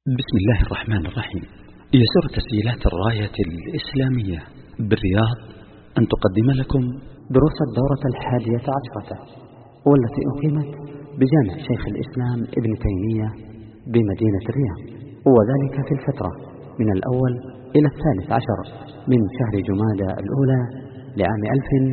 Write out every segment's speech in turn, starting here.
بسم الله الرحمن الرحيم. يسر تسجيلات الراية الإسلامية بالرياض أن تقدم لكم دروس الدورة 11 والتي أقيمت بجامع شيخ الإسلام ابن تيمية بمدينة الرياض، وذلك في الفترة من الأول إلى 13 من شهر جمادى الأولى لعام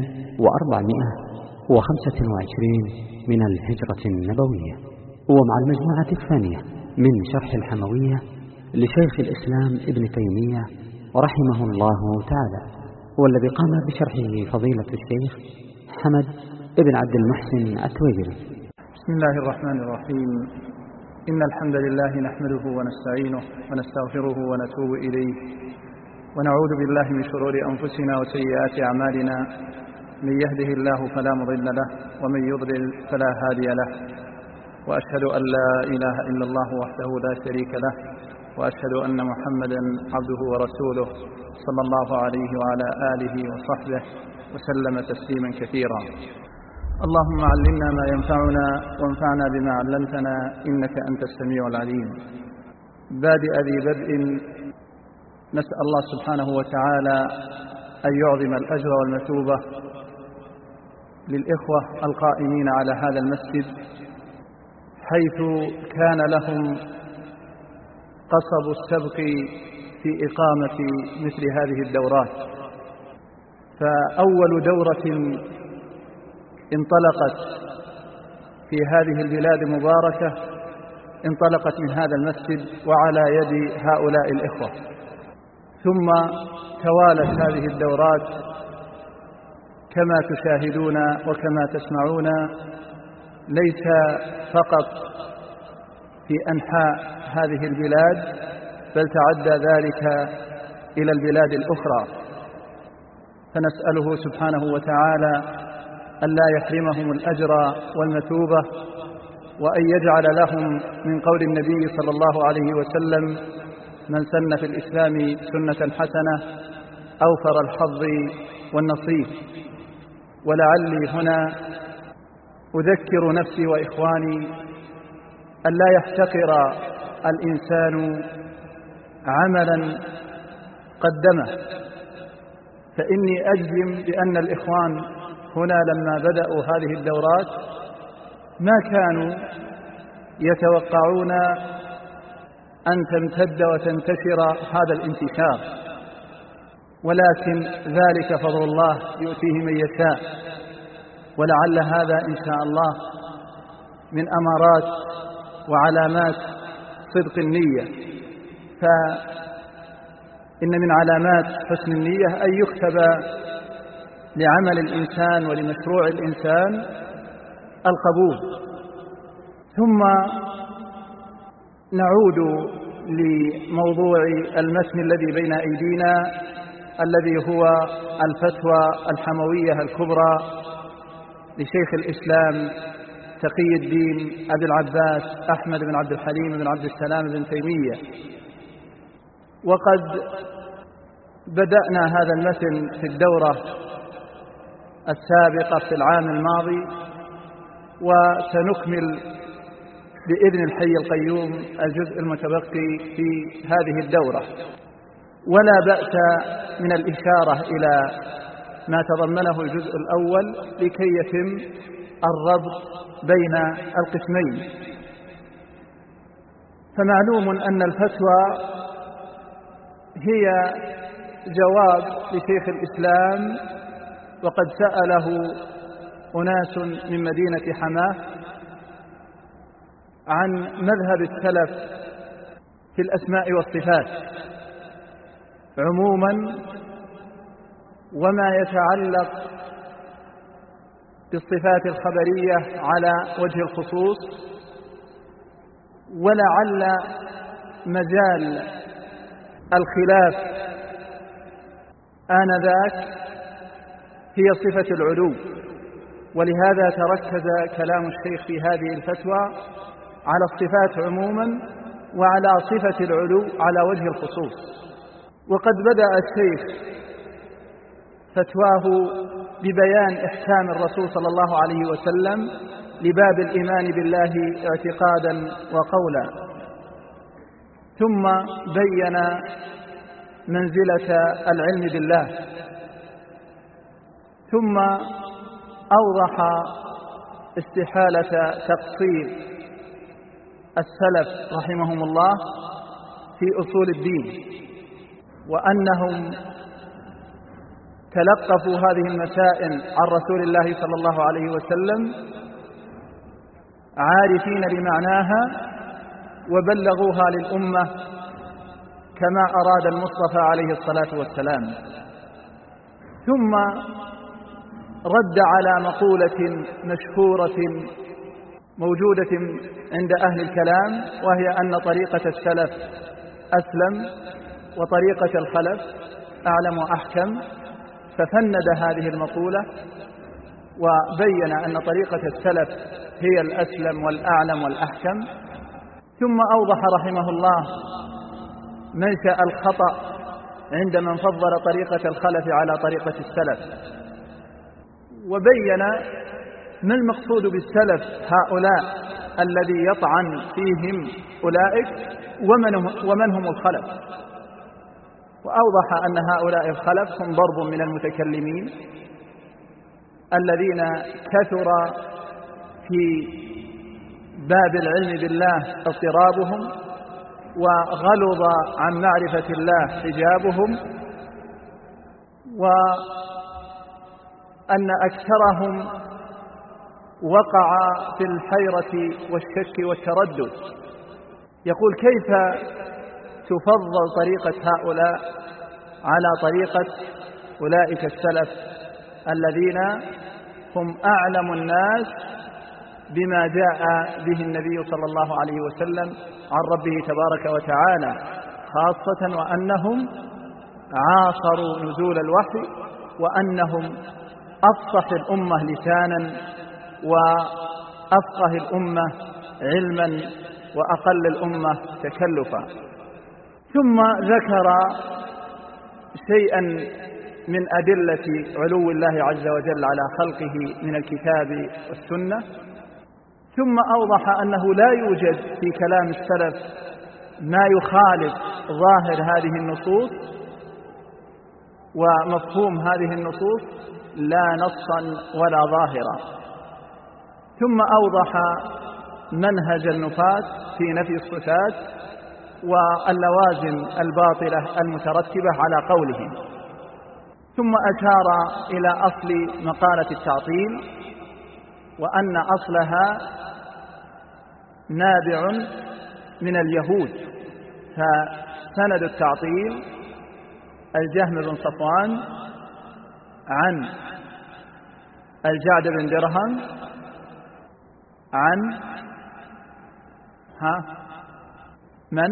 1425 من الهجرة النبوية، ومع المجموعة الثانية من شرح الحموية لشيخ الإسلام ابن تيمية رحمه الله تعالى، والذي قام بشرحه فضيلة الشيخ حمد ابن عبد المحسن التويجري. بسم الله الرحمن الرحيم. إن الحمد لله نحمده ونستعينه ونستغفره ونتوب إليه، ونعوذ بالله من شرور أنفسنا وسيئات أعمالنا، من يهده الله فلا مضل له ومن يضلل فلا هادي له، وأشهد أن لا إله إلا الله وحده لا شريك له، وأشهد أن محمدا عبده ورسوله صلى الله عليه وعلى آله وصحبه وسلم تسليما كثيرا. اللهم علمنا ما ينفعنا وانفعنا بما علمتنا إنك أنت السميع العليم. بادئ ذي بدء، نسأل الله سبحانه وتعالى أن يعظم الأجر والمثوبة للإخوة القائمين على هذا المسجد، حيث كان لهم قصب السبق في إقامة مثل هذه الدورات. فأول دورة انطلقت في هذه البلاد المباركة انطلقت من هذا المسجد وعلى يد هؤلاء الإخوة، ثم توالت هذه الدورات كما تشاهدون وكما تسمعون، ليس فقط في أنحاء هذه البلاد، بل تعدى ذلك إلى البلاد الأخرى. فنسأله سبحانه وتعالى أن لا يحرمهم الأجر والمثوبة، وأن يجعل لهم من قول النبي صلى الله عليه وسلم: من سن في الإسلام سنة حسنة أوفر الحظ والنصيب. ولعلي هنا أذكر نفسي وإخواني أن لا يحتقر الإنسان عملا قدمه، فإني أجزم بأن الإخوان هنا لما بدأوا هذه الدورات ما كانوا يتوقعون أن تمتد وتنتشر هذا الانتشار، ولكن ذلك فضل الله يؤتيه من يشاء. ولعل هذا إن شاء الله من أمارات وعلامات صدق النية، فإن من علامات حسن النية أن يكتب لعمل الإنسان ولمشروع الإنسان القبول. ثم نعود لموضوع المتن الذي بين أيدينا، الذي هو الفتوى الحموية الكبرى لشيخ الإسلام تقي الدين أبي العباس أحمد بن عبد الحليم بن عبد السلام بن تيمية. وقد بدأنا هذا المتن في الدورة السابقة في العام الماضي، وسنكمل بإذن الحي القيوم الجزء المتبقي في هذه الدورة. ولا بأس من الإشارة إلى ما تضمنه الجزء الأول لكي يتم الربط بين القسمين. فمعلوم أن الفتوى هي جواب لشيخ الإسلام، وقد سأله أناس من مدينة حماه عن مذهب السلف في الأسماء والصفات عموما، وما يتعلق بالصفات الخبرية على وجه الخصوص. ولعل مجال الخلاف آنذاك هي صفة العلو، ولهذا تركز كلام الشيخ في هذه الفتوى على الصفات عموما وعلى صفة العلو على وجه الخصوص. وقد بدأ الشيخ فتواه ببيان إحكام الرسول صلى الله عليه وسلم لباب الإيمان بالله اعتقادا وقولا، ثم بين منزلة العلم بالله، ثم أوضح استحالة تقصير السلف رحمهم الله في أصول الدين، وأنهم تلقفوا هذه المسائل عن رسول الله صلى الله عليه وسلم عارفين بمعناها وبلغوها للأمة كما أراد المصطفى عليه الصلاة والسلام. ثم رد على مقولة مشهورة موجودة عند أهل الكلام، وهي أن طريقة السلف أسلم وطريقة الخلف أعلم وأحكم، ففند هذه المقولة وبين أن طريقة السلف هي الأسلم والأعلم والأحكم. ثم أوضح رحمه الله منشأ الخطأ عند من فضل طريقة الخلف على طريقة السلف، وبين ما المقصود بالسلف هؤلاء الذي يطعن فيهم أولئك ومن هم الخلف، وأوضح أن هؤلاء الخلف هم ضرب من المتكلمين الذين كثر في باب العلم بالله اضطرابهم، وغلظ عن معرفة الله حجابهم، وأن أكثرهم وقع في الحيرة والشك والتردد. يقول: كيف تفضل طريقة هؤلاء على طريقة أولئك السلف الذين هم أعلم الناس بما جاء به النبي صلى الله عليه وسلم عن ربه تبارك وتعالى، خاصة وأنهم عاصروا نزول الوحي، وأنهم أفصح الأمة لسانا وأفقه الأمة علما وأقل الأمة تكلفا. ثم ذكر شيئا من أدلة علو الله عز وجل على خلقه من الكتاب والسنة، ثم أوضح أنه لا يوجد في كلام السلف ما يخالف ظاهر هذه النصوص ومفهوم هذه النصوص، لا نصا ولا ظاهرا. ثم أوضح منهج النفاة في نفي الصفات واللوازم الباطلة المترتبة على قولهم. ثم أشار إلى أصل مقالة التعطيل، وأن أصلها نابع من اليهود، فسند التعطيل الجهم بن صفوان عن الجعد بن درهم عن من؟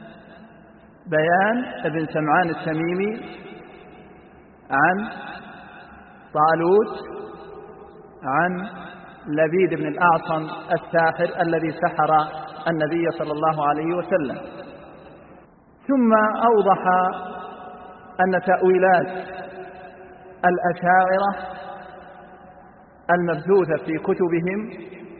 بيان بن سمعان التميمي عن طالوت عن لبيد بن الأعصم الساحر الذي سحر النبي صلى الله عليه وسلم. ثم أوضح أن تأويلات الأشاعرة المبثوثة في كتبهم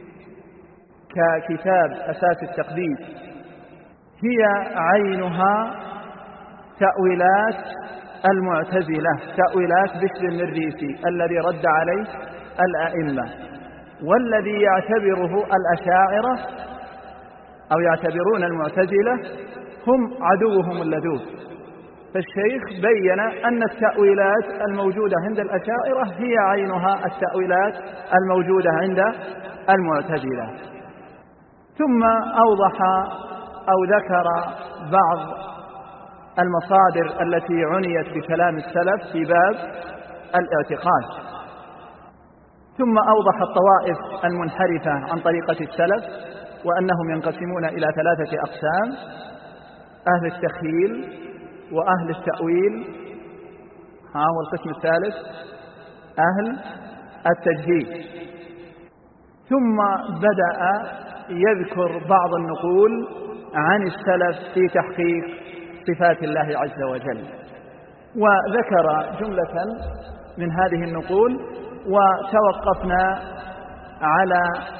ككتاب أساس التقديس هي عينها تأويلات المعتزلة، تأويلات بشر المريسي الذي رد عليه الأئمة، والذي يعتبره الأشاعرة أو يعتبرون المعتزلة هم عدوهم اللدود. فالشيخ بين أن التأويلات الموجودة عند الأشاعرة هي عينها التأويلات الموجودة عند المعتزلة. ثم أوضح أو ذكر بعض المصادر التي عنيت بكلام السلف في باب الاعتقاد. ثم أوضح الطوائف المنحرفة عن طريقة السلف، وأنهم ينقسمون إلى 3 أقسام: أهل التخييل، وأهل التأويل، هو القسم الثالث أهل التجهيل. ثم بدأ يذكر بعض النقول عن السلف في تحقيق صفات الله عز وجل، وذكر جملة من هذه النقول، وتوقفنا على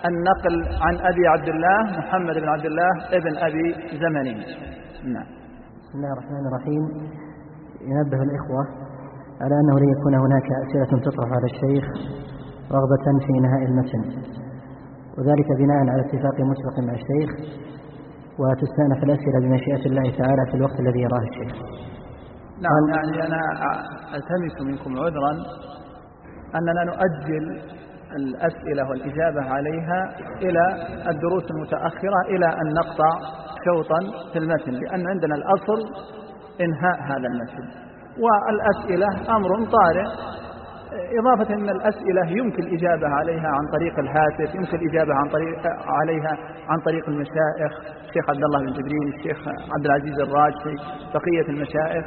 النقل عن أبي عبد الله محمد بن عبد الله ابن أبي زمنين. نعم. بسم الله الرحمن الرحيم. ينبه الإخوة على أنه لن يكون هناك أسئلة تطرح على الشيخ رغبة في إنهاء المتن، وذلك بناء على اتفاق مسبق مع الشيخ، وتستأنف الأسئلة بمشيئة الله تعالى في الوقت الذي يراه الشيخ. نعم، يعني أنا ألتمس منكم عذرا أننا نؤجل الأسئلة والإجابة عليها إلى الدروس المتأخرة إلى أن نقطع شوطا في المتن، لأن عندنا الأصل إنهاء هذا المتن، والأسئلة أمر طارئ، إضافة أن الأسئلة يمكن الإجابة عليها عن طريق الهاتف، يمكن الإجابة عليها عن طريق المشايخ، الشيخ عبد الله بن جبرين، الشيخ عبد العزيز الراجحي، بقية المشايخ.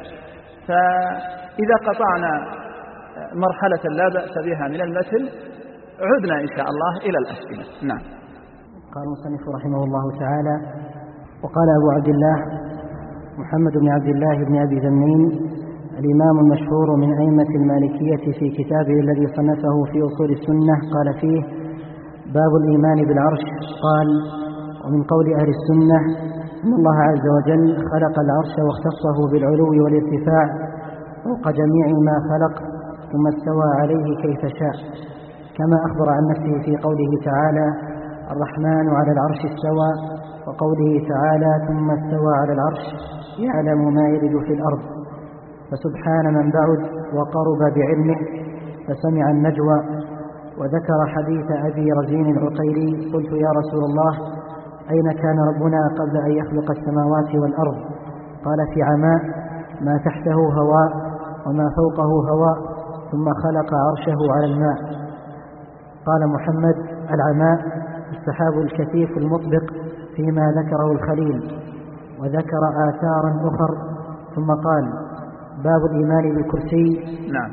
فإذا قطعنا مرحلة لا بأس بها من المتن عدنا إن شاء الله إلى الأسئلة. نعم. قال المصنف رحمه الله تعالى: وقال أبو عبد الله محمد بن عبد الله بن أبي زمنين الإمام المشهور من أئمة المالكية في كتابه الذي صنفه في أصول السنة قال فيه: باب الإيمان بالعرش. قال: ومن قول أهل السنة أن الله عز وجل خلق العرش واختصه بالعلو والارتفاع فوق جميع ما خلق، ثم استوى عليه كيف شاء، كما أخبر عن نفسه في قوله تعالى: الرحمن على العرش استوى، وقوله تعالى: ثم استوى على العرش يعلم ما يلج في الأرض. فسبحان من بعد وقرب بعلمه فسمع النجوى. وذكر حديث أبي رزين العقيلي: قلت يا رسول الله أين كان ربنا قبل أن يخلق السماوات والأرض؟ قال: في عماء ما تحته هواء وما فوقه هواء، ثم خلق عرشه على الماء. قال محمد: العماء السحاب الكثيف المطبق فيما ذكره الخليل. وذكر آثارا أخر ثم قال: باب الإيمان بالكرسي. نعم.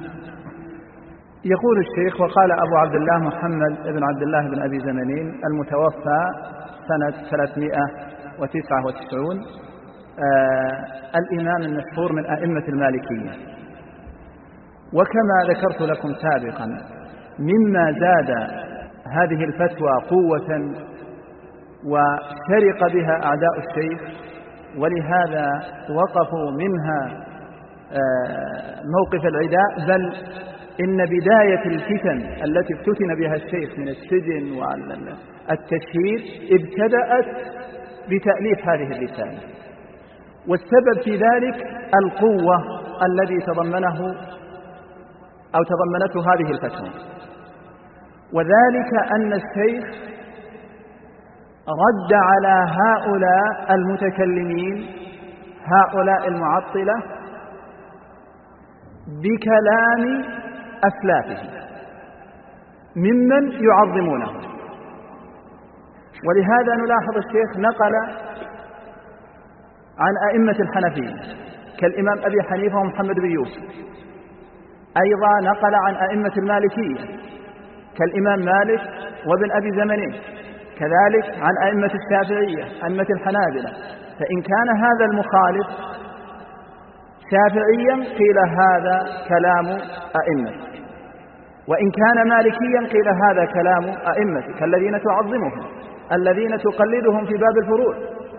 يقول الشيخ: وقال أبو عبد الله محمد بن عبد الله بن أبي زمنين المتوفى سنة 399 الإمام المشهور من أئمة المالكية. وكما ذكرت لكم سابقا مما زاد هذه الفتوى قوة وشرق بها أعداء الشيخ، ولهذا وقفوا منها موقف العداء، بل إن بداية الفتن التي افتتن بها الشيخ من السجن والتشهير ابتدأت بتأليف هذه الرسالة، والسبب في ذلك القوة الذي تضمنته هذه الفتوى، وذلك أن الشيخ رد على هؤلاء المتكلمين هؤلاء المعطلة بكلام أسلافه ممن يعظمونه. ولهذا نلاحظ الشيخ نقل عن أئمة الحنفية كالإمام أبي حنيفة ومحمد بن يوسف، أيضا نقل عن أئمة المالكية كالإمام مالك وابن أبي زمنين، كذلك عن أئمة الشافعية أئمة الحنابلة. فإن كان هذا المخالف شافعيا قيل هذا كلام أئمة، وإن كان مالكيا قيل هذا كلام أئمة كالذين تعظمهم الذين تقلدهم في باب الفروع،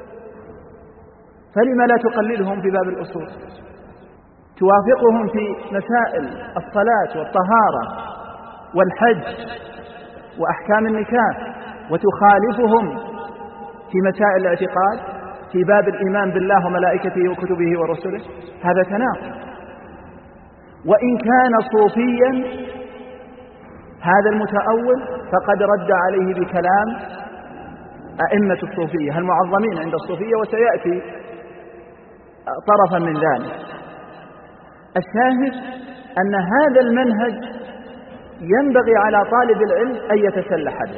فلما لا تقلدهم في باب الأصول؟ توافقهم في مسائل الصلاة والطهارة والحج وأحكام النكاح، وتخالفهم في مسائل الاعتقاد في باب الإيمان بالله وملائكته وكتبه ورسله. هذا تناقض. وإن كان صوفيا هذا المتأول فقد رد عليه بكلام أئمة الصوفية المعظمين عند الصوفية، وسيأتي طرفا من ذلك. الشاهد أن هذا المنهج ينبغي على طالب العلم أن يتسلح به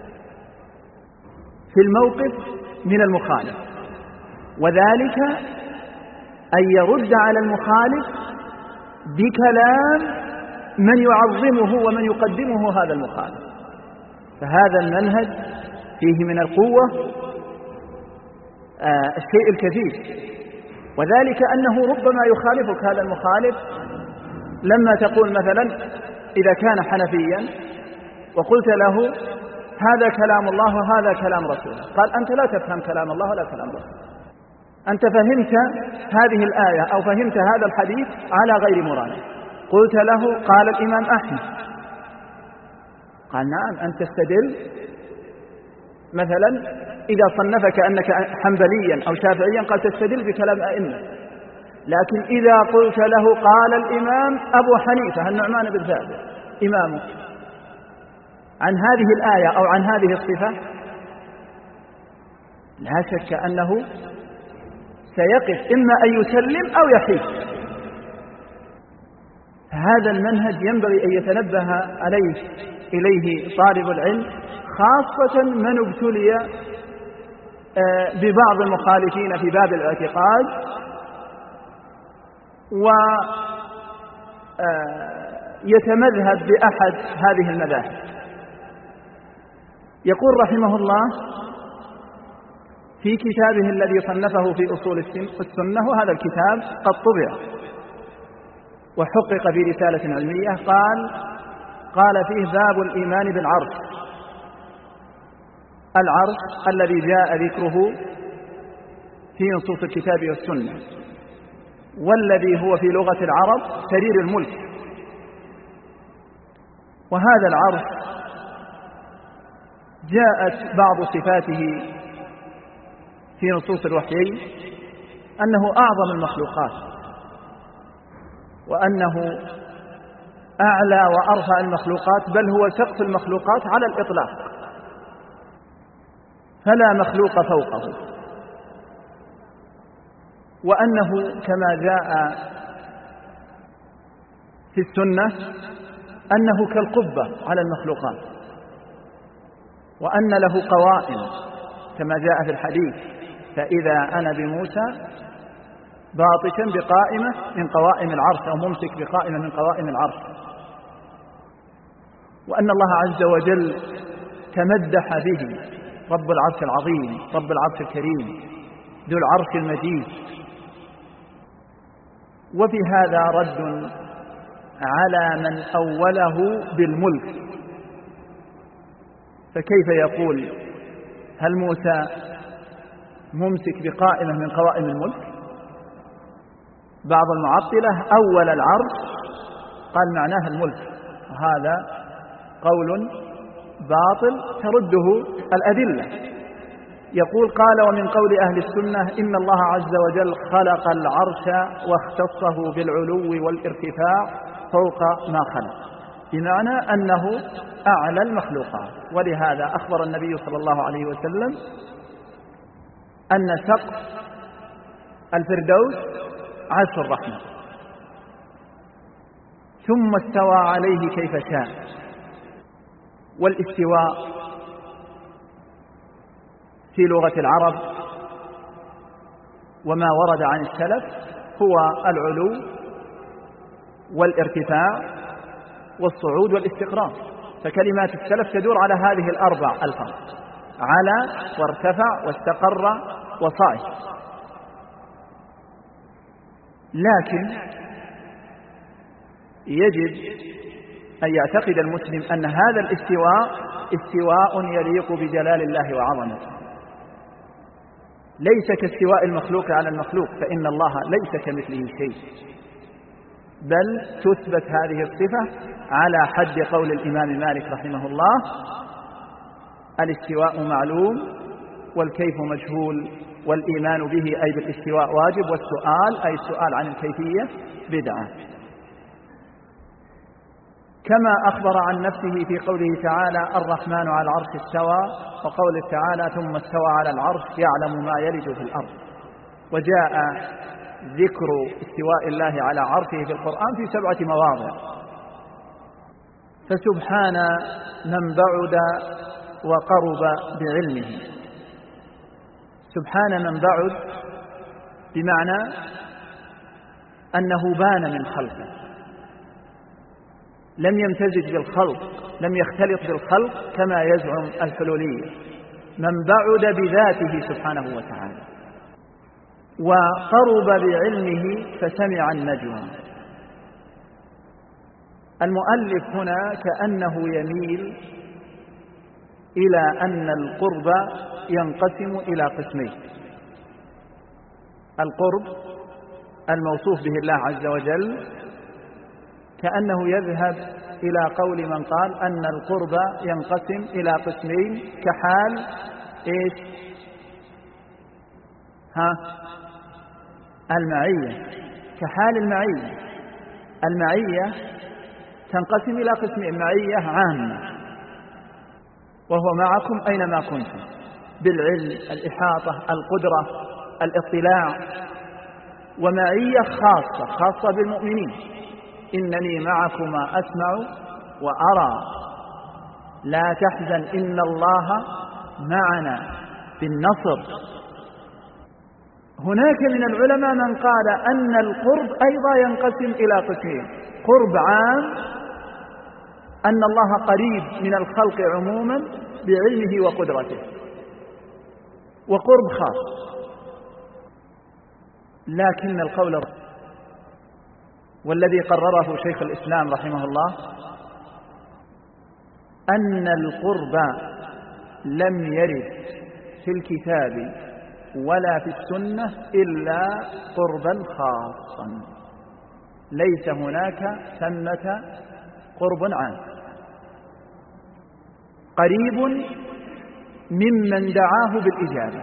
في الموقف من المخالف، وذلك أن يرد على المخالف بكلام من يعظمه ومن يقدمه هذا المخالف. فهذا المنهج فيه من القوة الشيء الكثير، وذلك أنه ربما يخالفك هذا المخالف لما تقول مثلا إذا كان حنفيا وقلت له هذا كلام الله وهذا كلام رسوله. قال أنت لا تفهم كلام الله ولا كلام رسوله، أنت فهمت هذه الآية أو فهمت هذا الحديث على غير مراده. قلت له قال الإمام أحمد، قال نعم أنت تستدل مثلا إذا صنفك أنك حنبليا أو شافعيا قال تستدل بكلام أئمة، لكن إذا قلت له قال الإمام أبو حنيفة النعمان بن ثابت إمامك عن هذه الآية أو عن هذه الصفة، لا شك أنه سيقف إما أن يسلم أو يحيد. هذا المنهج ينبغي أن يتنبه إليه طالب العلم، خاصة من ابتلي ببعض المخالفين في باب الاعتقاد ويتمذهب بأحد هذه المذاهب. يقول رحمه الله في كتابه الذي صنفه في أصول السنة، وهذا الكتاب قد طبع وحقق في رسالة علمية، قال فيه باب الإيمان بالعرش، العرش الذي جاء ذكره في نصوص الكتاب والسنة، والذي هو في لغة العرب سرير الملك. وهذا العرش جاءت بعض صفاته في نصوص الوحيين أنه أعظم المخلوقات، وأنه أعلى وأرفع المخلوقات، بل هو سقف المخلوقات على الإطلاق، فلا مخلوق فوقه. وأنه كما جاء في السنة أنه كالقبة على المخلوقات، وأن له قوائم كما جاء في الحديث: فإذا أنا بموسى باطشا بقائمة من قوائم العرش، أو ممسك بقائمة من قوائم العرش. وأن الله عز وجل تمدح به رب العرش العظيم، رب العرش الكريم، ذو العرش المجيد. وفي هذا رد على من أوله بالملك، فكيف يقول هل موسى ممسك بقائمة من قوائم الملك؟ بعض المعطلة أول العرش قال معناها الملك، وهذا قول باطل ترده الأدلة. يقول قال ومن قول أهل السنة إن الله عز وجل خلق العرش واختصه بالعلو والارتفاع فوق ما خلق، بمعنى أنه أعلى المخلوقات. ولهذا أخبر النبي صلى الله عليه وسلم أن سقف الفردوس عرش الرحمن، ثم استوى عليه كيف شاء. والاستواء في لغة العرب وما ورد عن السلف هو العلو والارتفاع والصعود والاستقرار، فكلمات السلف تدور على هذه الأربع ألفاظ: على وارتفع واستقر وصعد. لكن يجب أن يعتقد المسلم أن هذا الاستواء استواء يليق بجلال الله وعظمته، ليس كاستواء المخلوق على المخلوق، فإن الله ليس كمثله شيء، بل تثبت هذه الصفة على حد قول الإمام مالك رحمه الله: الاستواء معلوم والكيف مجهول، والإيمان به أي بالاستواء واجب، والسؤال أي السؤال عن الكيفية بدعة. كما أخبر عن نفسه في قوله تعالى: الرحمن على العرش استوى، وقوله تعالى: ثم استوى على العرش يعلم ما يلج في الأرض. وجاء ذكر استواء الله على عرشه في القرآن في 7 مواضع. فسبحان من بعد وقرب بعلمه. سبحان من بعد بمعنى أنه بان من خلقه، لم يمتزج بالخلق، لم يختلط بالخلق كما يزعم الحلولية. من بعد بذاته سبحانه وتعالى. وقرب بعلمه فسمع النجوى. المؤلف هنا كأنه يميل إلى أن القرب ينقسم إلى قسمين. القرب الموصوف به الله عز وجل كأنه يذهب إلى قول من قال أن القرب ينقسم إلى قسمين كحال إيش؟ المعية، كحال المعية. المعية تنقسم إلى قسمين: معية عامة وهو معكم أينما كنتم بالعلم، الإحاطة، القدرة، الاطلاع، ومعية خاصة بالمؤمنين: إنني معكما أسمع وأرى لا تحزن إن الله معنا بالنصر. هناك من العلماء من قال أن القرب أيضا ينقسم إلى قسمين: قرب عام أن الله قريب من الخلق عموما بعلمه وقدرته، وقرب خاص. لكن القول والذي قرره شيخ الإسلام رحمه الله أن القرب لم يرد في الكتاب ولا في السنة إلا قربا خاصا، ليس هناك ثمة قرب عام. قريب ممن دعاه بالإجابة: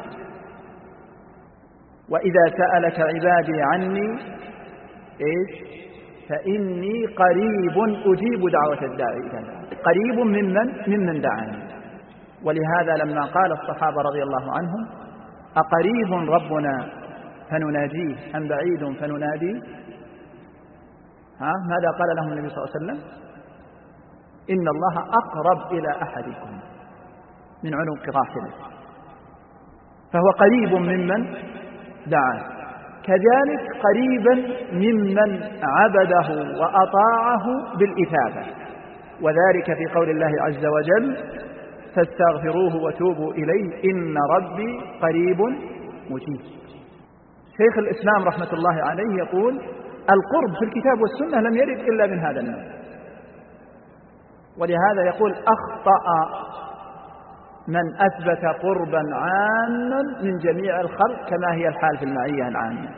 وإذا سألك عبادي عني إيش فإني قريب أجيب دعوة الداعي إذا دعاني. قريب ممن دعاني. ولهذا لما قال الصحابة رضي الله عنهم: أقريب ربنا فنناجيه أم بعيد فنناديه؟ ماذا قال لهم النبي صلى الله عليه وسلم؟ إن الله أقرب إلى أحدكم من عنق راحله. فهو قريب ممن دعاه، كذلك قريبا ممن عبده وأطاعه بالإثابة، وذلك في قول الله عز وجل: فاستغفروه وتوبوا إليه إن ربي قريب مجيب. شيخ الإسلام رحمة الله عليه يقول: القرب في الكتاب والسنة لم يرد إلا من هذا النوع. ولهذا يقول: أخطأ من أثبت قربا عاما من جميع الخلق كما هي الحال في المعية العامة.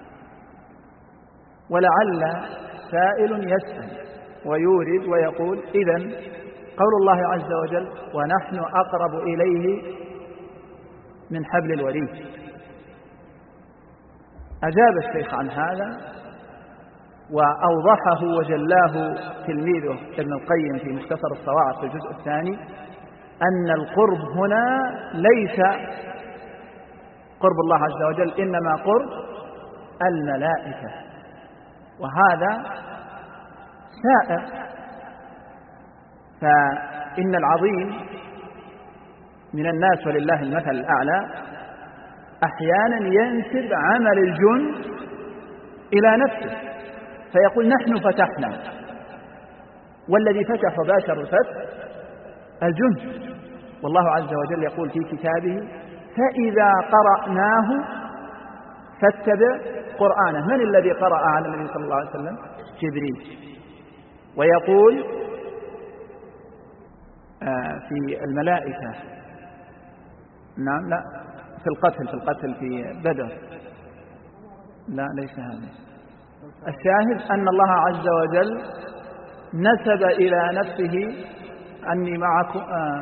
ولعل سائل يسأل ويورد ويقول: إذن قول الله عز وجل: ونحن أقرب إليه من حبل الوريد. أجاب الشيخ عن هذا وأوضحه وجلاه تلميذه ابن القيم في مختصر الصواعق في الجزء الثاني: أن القرب هنا ليس قرب الله عز وجل، إنما قرب الملائكة، وهذا سائر. فإن العظيم من الناس ولله المثل الأعلى أحيانا ينسب عمل الجند إلى نفسه فيقول: نحن فتحنا، والذي فتح وباشر الفتح الجند. والله عز وجل يقول في كتابه: فإذا قرأناه فاتبع قرآنه. من الذي قرأ على النبي صلى الله عليه وسلم؟ جبريل. ويقول في الملائكة، نعم، لا، في القتل في بدر، لا ليس هذا. الشاهد أن الله عز وجل نسب إلى نفسه أني معكم.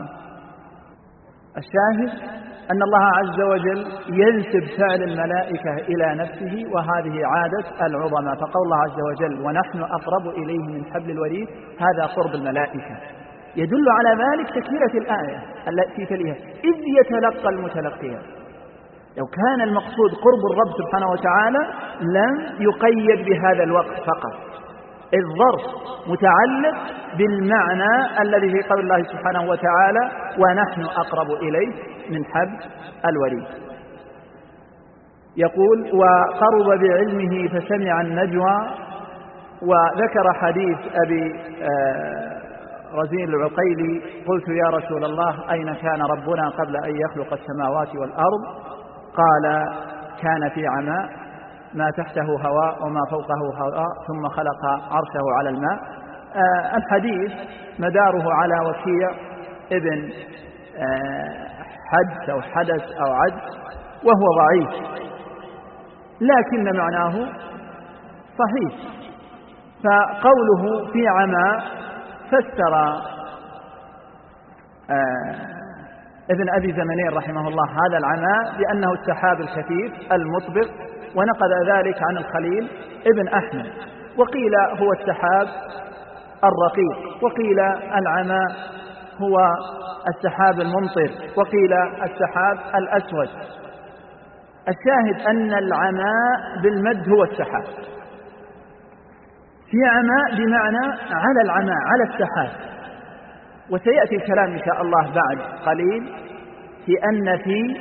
الشاهد أن الله عز وجل ينسب فعل الملائكة إلى نفسه، وهذه عادة العظماء. فقول الله عز وجل: ونحن أقرب إليه من حبل الوريد، هذا قرب الملائكة. يدل على ذلك تكملة الآية التي تليها: إذ يتلقى المتلقيان. لو كان المقصود قرب الرب سبحانه وتعالى لم يقيد بهذا الوقت فقط، الظرف متعلق بالمعنى الذي في قول الله سبحانه وتعالى: ونحن أقرب إليه من حبل الوريد. يقول: وقرب بعلمه فسمع النجوى. وذكر حديث أبي رزين العقيلي: قلت يا رسول الله أين كان ربنا قبل أن يخلق السماوات والأرض؟ قال: كان في عماء، ما تحته هواء وما فوقه هواء، ثم خلق عرشه على الماء. الحديث مداره على وكيع ابن حدث أو حدث أو عجز وهو ضعيف، لكن معناه صحيح. فقوله في عمى فسر ابن أبي زمنين رحمه الله هذا العمى بأنه السحاب الكثيف المطبق، ونقل ذلك عن الخليل ابن أحمد، وقيل هو السحاب الرقيق، وقيل العمى هو السحاب الممطر، وقيل السحاب الأسود. الشاهد أن العمى بالمد هو السحاب. في عمى بمعنى على العمى، على السحاب، وسيأتي الكلام إن شاء الله بعد قليل في أن في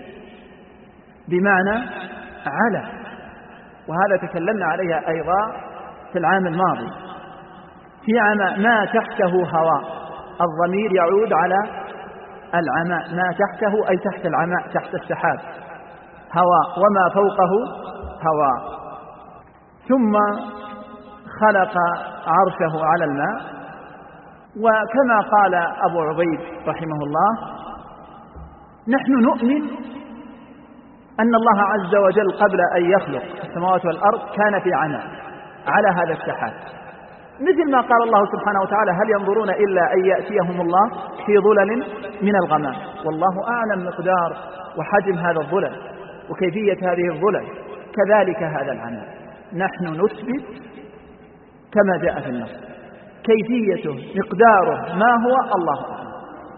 بمعنى على، وهذا تكلمنا عليها أيضا في العام الماضي. في عمى ما تحته هواء، الضمير يعود على العمى، ما تحته أي تحت العمى، تحت السحاب هواء، وما فوقه هواء. ثم خلق عرشه على الماء، وكما قال أبو عبيد رحمه الله: نحن نؤمن أن الله عز وجل قبل أن يخلق السماوات والأرض كان في عمى على هذا السحاب، مثل ما قال الله سبحانه وتعالى: هل ينظرون إلا أن يأتيهم الله في ظلل من الغمام. والله أعلم مقدار وحجم هذا الظلل وكيفية هذه الظلل. كذلك هذا العمى نحن نثبت كما جاء في النص، كيفيته مقداره ما هو الله أعلم.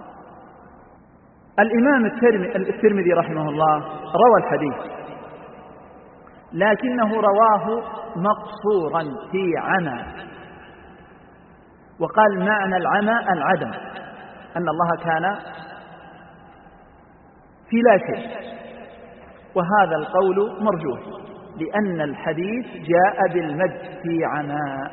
الإمام الترمذي رحمه الله روى الحديث، لكنه رواه مقصورا في عمى، وقال معنى العمى العدم، أن الله كان في لا شيء، وهذا القول مرجوح لأن الحديث جاء بالمد في عمى.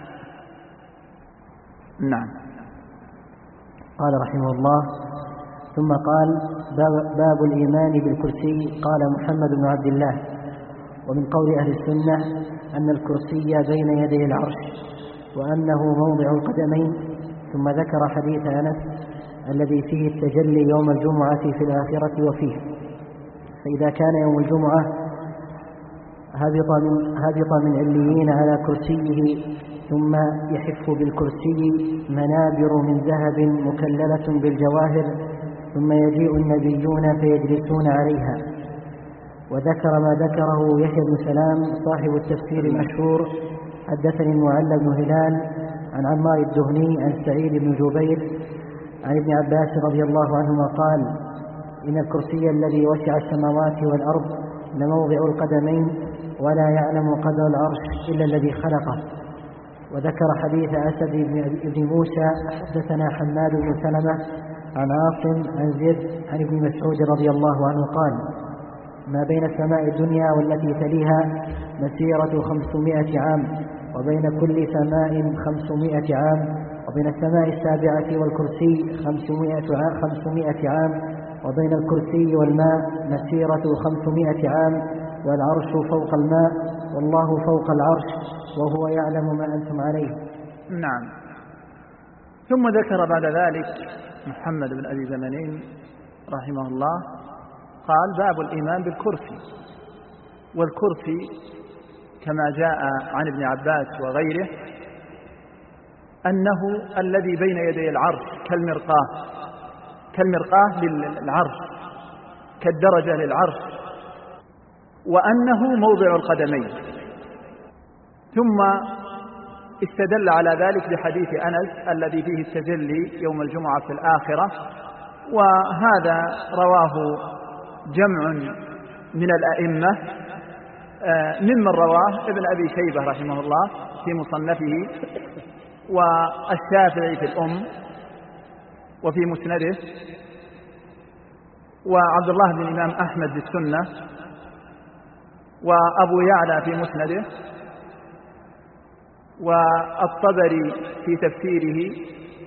نعم. قال رحمه الله: ثم قال: باب الإيمان بالكرسي. قال محمد بن عبد الله: ومن قول أهل السنة أن الكرسي بين يدي العرش، وأنه موضع القدمين. ثم ذكر حديث أنس الذي فيه التجلي يوم الجمعة في الآخرة وفيه، فإذا كان يوم الجمعة هبط من عليين على كرسيه، ثم يحف بالكرسي منابر من ذهب مكللة بالجواهر، ثم يجيء النبيون فيجلسون عليها. وذكر ما ذكره يحيى بن سلام صاحب التفسير المشهور: حدثني المعلى بن هلال عن عمار الدهني عن سعيد بن جبير عن ابن عباس رضي الله عنهما قال: إن الكرسي الذي وسع السماوات والأرض لموضع القدمين، ولا يعلم قدر العرش إلا الذي خلقه. وذكر حديث أسد بن موسى: حدثنا حماد بن سلمة عن عاصم عن زيد عن ابن مسعود رضي الله عنه قال: ما بين السماء الدنيا والتي تليها مسيرة 500 عام، وبين كل سماء 500 عام، وبين السماء السابعة والكرسي 500 عام، وبين الكرسي والماء مسيرة 500 عام، والعرش فوق الماء، والله فوق العرش، وهو يعلم ما أنتم عليه. نعم. ثم ذكر بعد ذلك محمد بن أبي زمنين رحمه الله قال: باب الإيمان بالكرسي. والكرسي كما جاء عن ابن عباس وغيره أنه الذي بين يدي العرش كالمرقاة للعرش، كالدرجة للعرش، وأنه موضع القدمين. ثم استدل على ذلك بحديث أنس الذي فيه التجلي يوم الجمعة في الآخرة، وهذا رواه جمع من الأئمة ممن رواه ابن أبي شيبة رحمه الله في مصنفه، والشافعي في الأم وفي مسنده، وعبد الله بن الإمام أحمد في السنة، وأبو يعلى في مسنده، والطبري في تفسيره،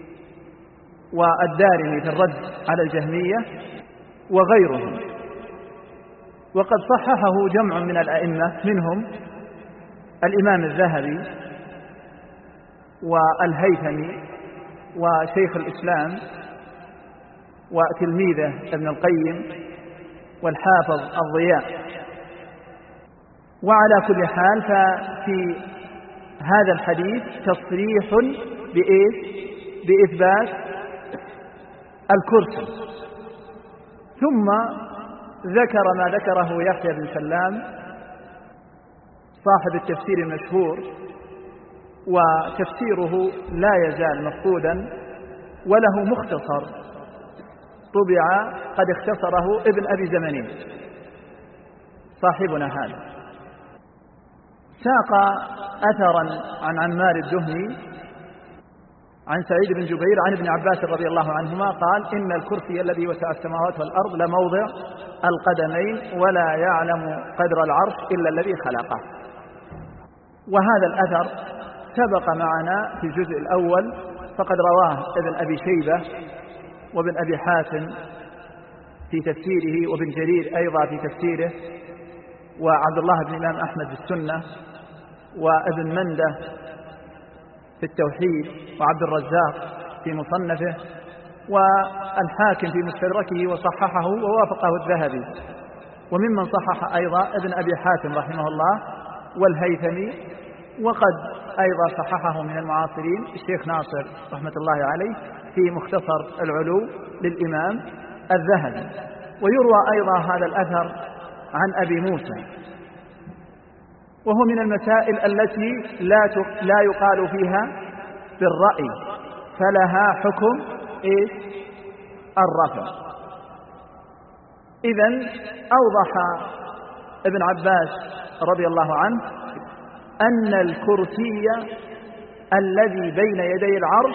والدارمي في الرد على الجهمية وغيرهم. وقد صححه جمع من الأئمة منهم الإمام الذهبي والهيثمي وشيخ الإسلام وتلميذه ابن القيم والحافظ الضياء. وعلى كل حال ففي هذا الحديث تصريح بإثبات الكرسي. ثم ذكر ما ذكره يحيى بن سلام صاحب التفسير المشهور، وتفسيره لا يزال مفقودا، وله مختصر طبع قد اختصره ابن أبي زمنين صاحبنا هذا. ساق أثرا عن عمار الدهني عن سعيد بن جبير عن ابن عباس رضي الله عنهما قال: إن الكرسي الذي وسع السماوات والأرض لموضع القدمين ولا يعلم قدر العرش إلا الذي خلقه. وهذا الأثر سبق معنا في الجزء الأول، فقد رواه ابن أبي شيبة وابن أبي حاتم في تفسيره، وابن جرير أيضا في تفسيره، وعبد الله بن الإمام أحمد في السنة، وابن منده في التوحيد، وعبد الرزاق في مصنفه، والحاكم في مستدركه وصححه ووافقه الذهبي. وممن صحح أيضا ابن أبي حاتم رحمه الله والهيثمي، وقد أيضا صححه من المعاصرين الشيخ ناصر رحمة الله عليه في مختصر العلو للإمام الذهبي. ويروى أيضا هذا الأثر عن أبي موسى، وهو من المسائل التي لا يقال فيها بالرأي، فلها حكم الرفع. إذن أوضح ابن عباس رضي الله عنه أن الكرسي الذي بين يدي العرش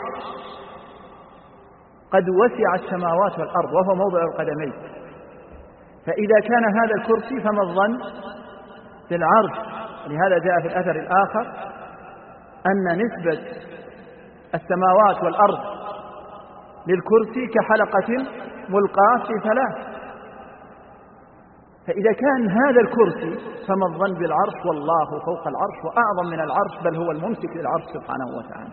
قد وسع السماوات والأرض وهو موضع القدمين. فإذا كان هذا الكرسي فما الظن بالعرش؟ لهذا جاء في الأثر الآخر أن نسبة السماوات والأرض للكرسي كحلقة ملقاة في ثلاث. فإذا كان هذا الكرسي فما الظن بالعرش؟ والله فوق العرش وأعظم من العرش، بل هو الممسك للعرش سبحانه وتعالى.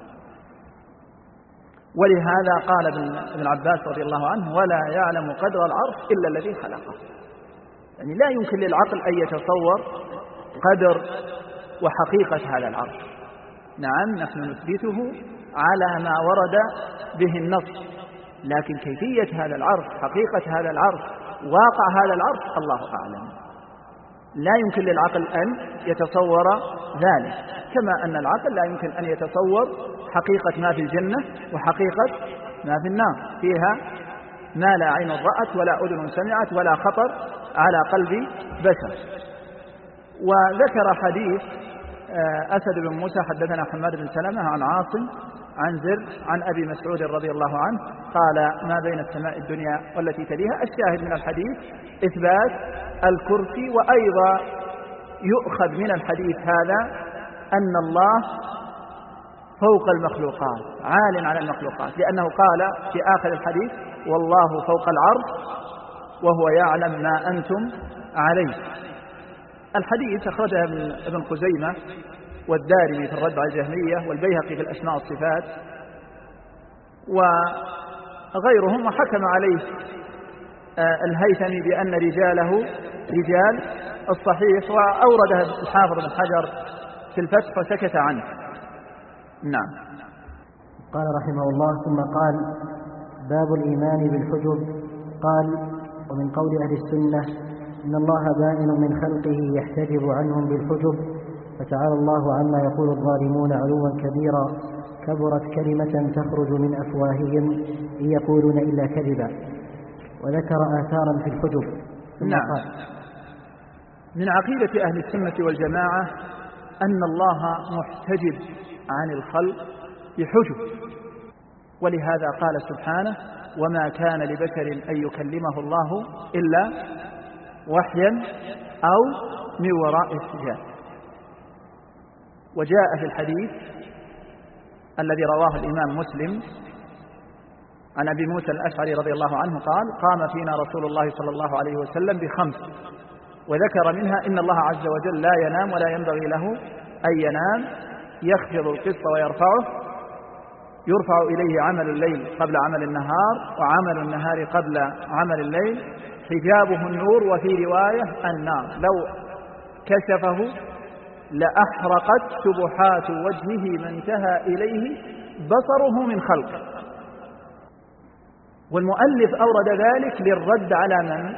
ولهذا قال ابن عباس رضي الله عنه: ولا يعلم قدر العرش إلا الذي خلقه. يعني لا يمكن للعقل أن يتصور قدر وحقيقة هذا العرش. نعم، نحن نثبته على ما ورد به النص، لكن كيفية هذا العرش، حقيقة هذا العرش، واقع هذا العرش، الله أعلم. لا يمكن للعقل أن يتصور ذلك، كما أن العقل لا يمكن أن يتصور حقيقة ما في الجنة وحقيقة ما في النار، فيها ما لا عين رأت ولا أذن سمعت ولا خطر على قلب بشر. وذكر حديث أسد بن موسى حدثنا حماد بن سلمة عن عاصم عن زر عن أبي مسعود رضي الله عنه قال: ما بين السماء الدنيا والتي تليها. الشاهد من الحديث إثبات الكرسي. وأيضا يؤخذ من الحديث هذا أن الله فوق المخلوقات، عال على المخلوقات، لأنه قال في آخر الحديث: والله فوق العرش وهو يعلم ما أنتم عليه. الحديث أخرجه ابن خزيمة والدارمي في الرد على الجهمية والبيهقي في الأسماء والصفات وغيرهم، وحكم عليه الهيثمي بأن رجاله رجال الصحيح، وأورده الحافظ بن حجر في الفتح وسكت عنه. نعم. قال رحمه الله: ثم قال: باب الإيمان بالحجب. قال: ومن قول أهل السنة إن الله بائن من خلقه يحتجب عنهم بالحجب، فتعالى الله عما يقول الظالمون علوا كبيرا، كبرت كلمة تخرج من أفواههم إن يقولون إلا كذبا. وذكر آثارا في الحجب. نعم. من عقيدة أهل السنة والجماعة أن الله محتجب عن الخلق بحجب، ولهذا قال سبحانه: وما كان لبشر أن يكلمه الله إلا وحيا أو من وراء الحجاب. وجاء في الحديث الذي رواه الإمام مسلم عن أبي موسى الأشعري رضي الله عنه قال: قام فينا رسول الله صلى الله عليه وسلم بخمس، وذكر منها: إن الله عز وجل لا ينام ولا ينبغي له أن ينام، يخفض القسط ويرفعه، يرفع إليه عمل الليل قبل عمل النهار وعمل النهار قبل عمل الليل، حجابه النور، وفي رواية النار، لو كشفه لأحرقت سبحات وجهه ما انتهى إليه بصره من خلقه. والمؤلف أورد ذلك للرد على من؟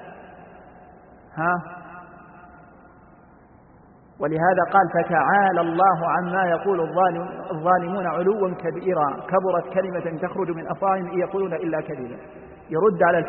ولهذا قال فتعالى الله عما يقول الظالمون علوا كبيرا كبرت كلمة تخرج من أفواههم إن يقولون إلا كذبا. يرد على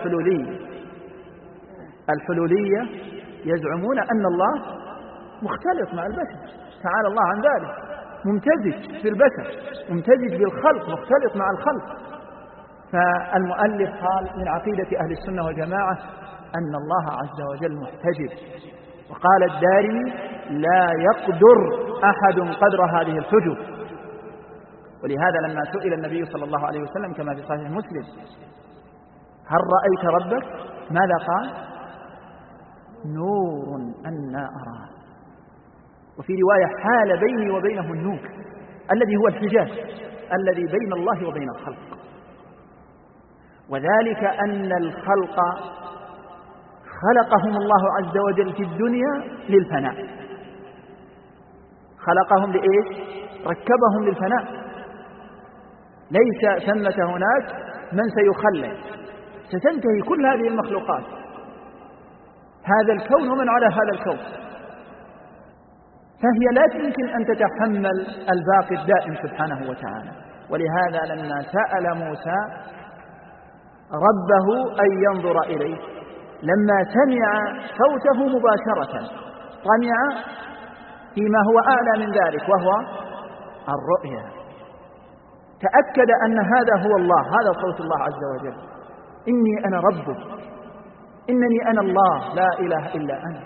الحلولية يزعمون أن الله مختلط مع البشر، تعالى الله عن ذلك، ممتزج في البشر، ممتزج بالخلق، مختلط مع الخلق. فالمؤلف قال من عقيدة أهل السنة والجماعة أن الله عز وجل محتجب. وقال الدارمي لا يقدر أحد قدر هذه الحجب. ولهذا لما سئل النبي صلى الله عليه وسلم كما في صحيح مسلم هل رأيت ربك؟ ماذا قال؟ نور أنا أراه. وفي رواية حال بيني وبينه النور الذي هو الحجاب الذي بين الله وبين الخلق. وذلك أن الخلق خلقهم الله عز وجل في الدنيا للفناء. خلقهم لإيش؟ ركبهم للفناء. ليس ثمة هناك من سيخلد، ستنتهي كل هذه المخلوقات، هذا الكون ومن على هذا الكون، فهي لا يمكن أن تتحمل الباقي الدائم سبحانه وتعالى. ولهذا لما سأل موسى ربه أن ينظر إليه لما سمع صوته مباشرة طمع فيما هو أعلى من ذلك وهو الرؤيا، تأكد أن هذا هو الله، هذا صوت الله عز وجل، إني أنا ربك، إنني أنا الله لا إله إلا أنا.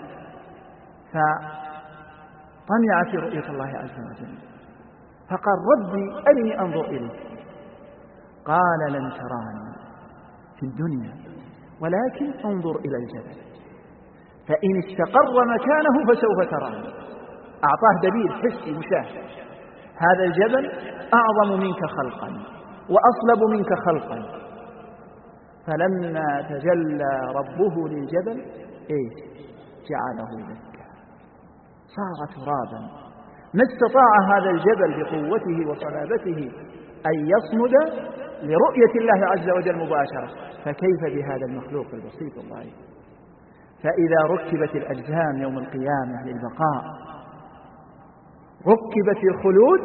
فطمع في رؤية الله عز وجل فقال ربي أرني أنظر إليك. قال لن تراني في الدنيا ولكن انظر إلى الجبل فإن استقر مكانه فسوف تراني. أعطاه دليل حسي مشاهد، هذا الجبل أعظم منك خلقا وأصلب منك خلقا. فلما تجلى ربه للجبل جعله دكا صار ترابا. ما استطاع هذا الجبل بقوته وصلابته أن يصمد لرؤية الله عز وجل مباشرة، فكيف بهذا المخلوق البسيط الضعيف؟ فإذا ركبت الأجسام يوم القيامة للبقاء، ركبت الخلود،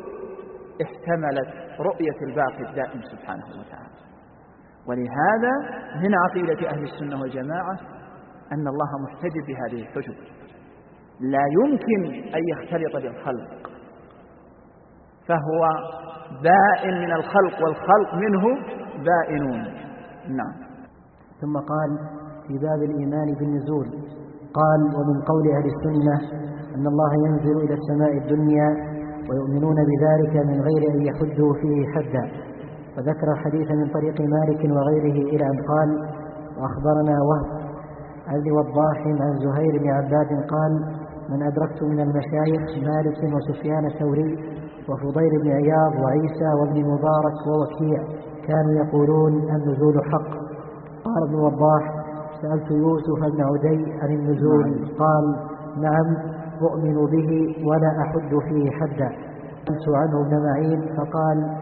احتملت رؤية الباقي الدائم سبحانه وتعالى. ولهذا من عقيدة أهل السنة والجماعة أن الله محتجب بهذه الحجب، لا يمكن أن يختلط بالخلق، فهو بائن من الخلق والخلق منه بائنون. نعم. ثم قال في باب الإيمان بالنزول قال ومن قول أهل السنة أن الله ينزل إلى السماء الدنيا ويؤمنون بذلك من غير أن يحدوا فيه حدا. فذكر الحديث من طريق مالك وغيره إلى أن قال وأخبرنا وهب عن ابن وضاح عن زهير بن عباد قال من أدركت من المشايخ مالك وسفيان الثوري وفضيل بن عياض وعيسى وابن مبارك ووكيع كانوا يقولون النزول حق. قال ابن وضاح سألت يوسف بن عدي عن النزول قال نعم أؤمن به ولا أحد فيه حدا. سألت عنه ابن معين فقال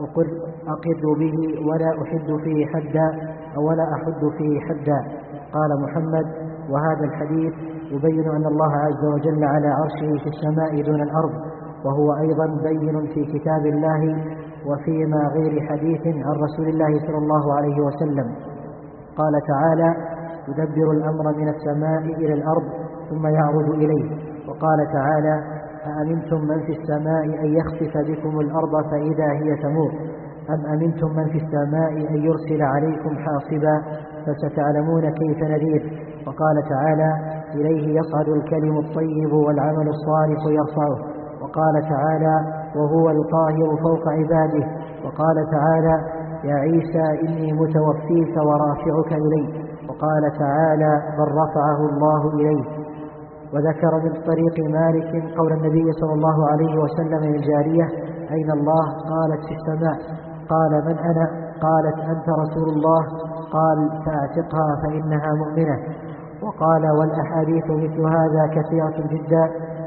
أقر به ولا أحد فيه حدا أو ولا أحد فيه حدا. قال محمد وهذا الحديث يبين أن الله عز وجل على عرشه في السماء دون الأرض، وهو أيضا بين في كتاب الله وفيما غير حديث عن رسول الله صلى الله عليه وسلم. قال تعالى يدبر الأمر من السماء إلى الأرض ثم يعرج إليه. وقال تعالى أأمنتم من في السماء أن يخسف بكم الأرض فإذا هي تمور أم أمنتم من في السماء أن يرسل عليكم حاصبا فستعلمون كيف نذير. وقال تعالى إليه يصعد الكلم الطيب والعمل الصالح يرفعه. وقال تعالى وهو القاهر فوق عباده. وقال تعالى يا عيسى إني متوفيك ورافعك إلي. وقال تعالى بل رفعه الله إليه. وذكر من طريق مالك قول النبي صلى الله عليه وسلم للجارية أين الله؟ قالت في السماء. قال من أنا؟ قالت أنت رسول الله. قال فاعتقها فإنها مؤمنة. وقال والأحاديث مثل هذا كثيرة جدا.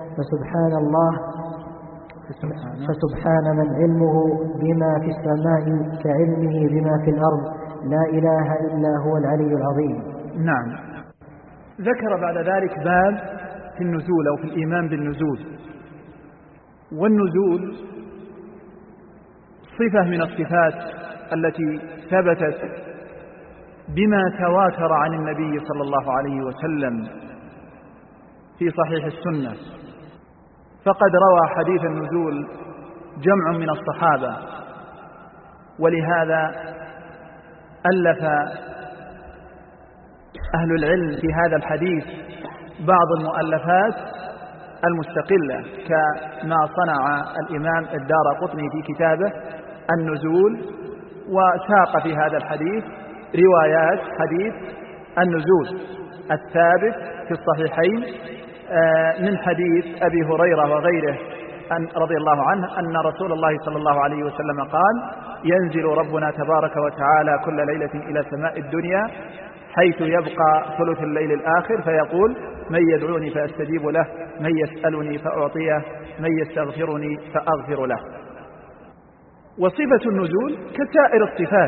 فسبحان من علمه بما في السماء كعلمه بما في الأرض، لا إله إلا هو العلي العظيم. نعم. ذكر بعد ذلك باب في النزول أو في الإيمان بالنزول. والنزول صفة من الصفات التي ثبتت بما تواتر عن النبي صلى الله عليه وسلم في صحيح السنة. فقد روى حديث النزول جمع من الصحابة، ولهذا ألف أهل العلم في هذا الحديث بعض المؤلفات المستقلة، كما صنع الإمام الدارقطني في كتابه النزول، وساق في هذا الحديث روايات حديث النزول الثابت في الصحيحين من حديث أبي هريرة وغيره رضي الله عنه أن رسول الله صلى الله عليه وسلم قال: ينزل ربنا تبارك وتعالى كل ليلة إلى سماء الدنيا حيث يبقى ثلث الليل الآخر فيقول: من يدعوني فأستجيب له، من يسألني فأعطيه، من يستغفرني فأغفر له. وصفة النزول كسائر الصفات